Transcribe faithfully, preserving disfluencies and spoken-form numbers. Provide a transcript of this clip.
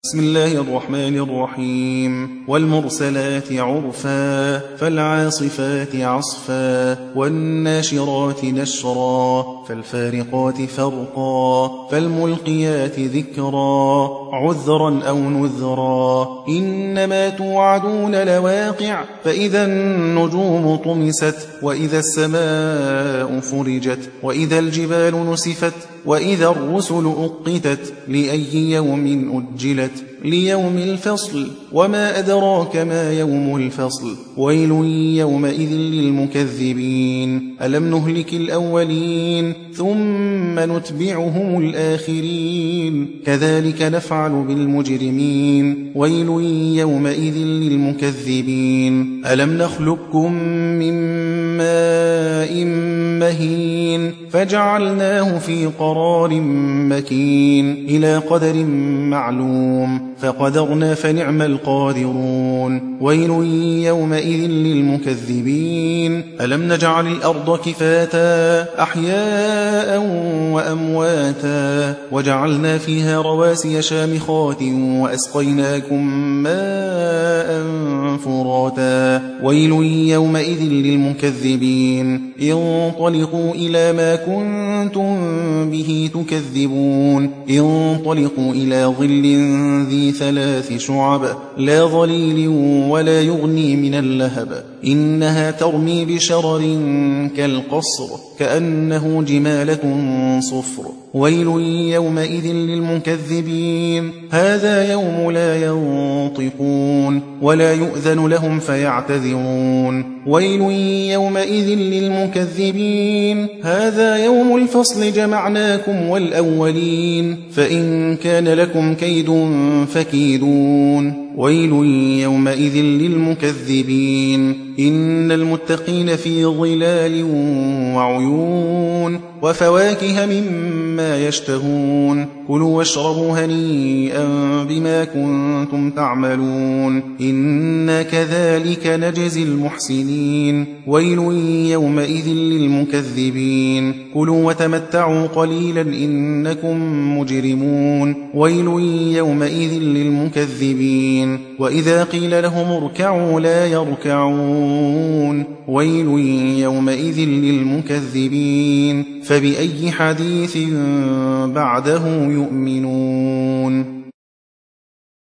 بسم الله الرحمن الرحيم والمرسلات عرفا فالعاصفات عصفا والناشرات نشرا فالفارقات فرقا فالملقيات ذكرا عذرا أو نذرا إنما توعدون لواقع فإذا النجوم طمست وإذا السماء فرجت وإذا الجبال نسفت وإذا الرسل أقتت لأي يوم أجلت ليوم الفصل وما أدراك ما يوم الفصل ويل يومئذ للمكذبين ألم نهلك الأولين ثم نتبعهم الآخرين كذلك نفعل بالمجرمين ويل يومئذ للمكذبين ألم نخلقكم من ماء مهين فجعلناه في قرار مكين إلى قدر معلوم فقدرنا فنعم القادرون ويل يومئذ للمكذبين ألم نجعل الأرض كفاتا أحياء وأمواتا وجعلنا فيها رواسي شامخات وأسقيناكم ماء فراتا ويل يومئذ للمكذبين انطلقوا إلى ما كنتم به تكذبون انطلقوا إلى ظل ذي ثلاث شعب لا ظليل ولا يغني من اللهب إنها ترمي بشرر كالقصر كأنه جمالة صفر ويل يومئذ للمكذبين هذا يوم لا ينطقون ولا يؤذن لهم فيعتذرون ويل يومئذ للمكذبين هذا يوم الفصل جمعناكم والأولين فإن كان لكم كيد فكيدون ويل يومئذ للمكذبين إن المتقين في ظلال وعيون وفواكه مما يشتهون كلوا واشربوا هنيئا بما كنتم تعملون إنا كذلك نجزي المحسنين ويل يومئذ للمكذبين كلوا وتمتعوا قليلا إنكم مجرمون ويل يومئذ للمكذبين وإذا قيل لهم اركعوا لا يركعون ويل يومئذ للمكذبين فبأي حديث بعده يؤمنون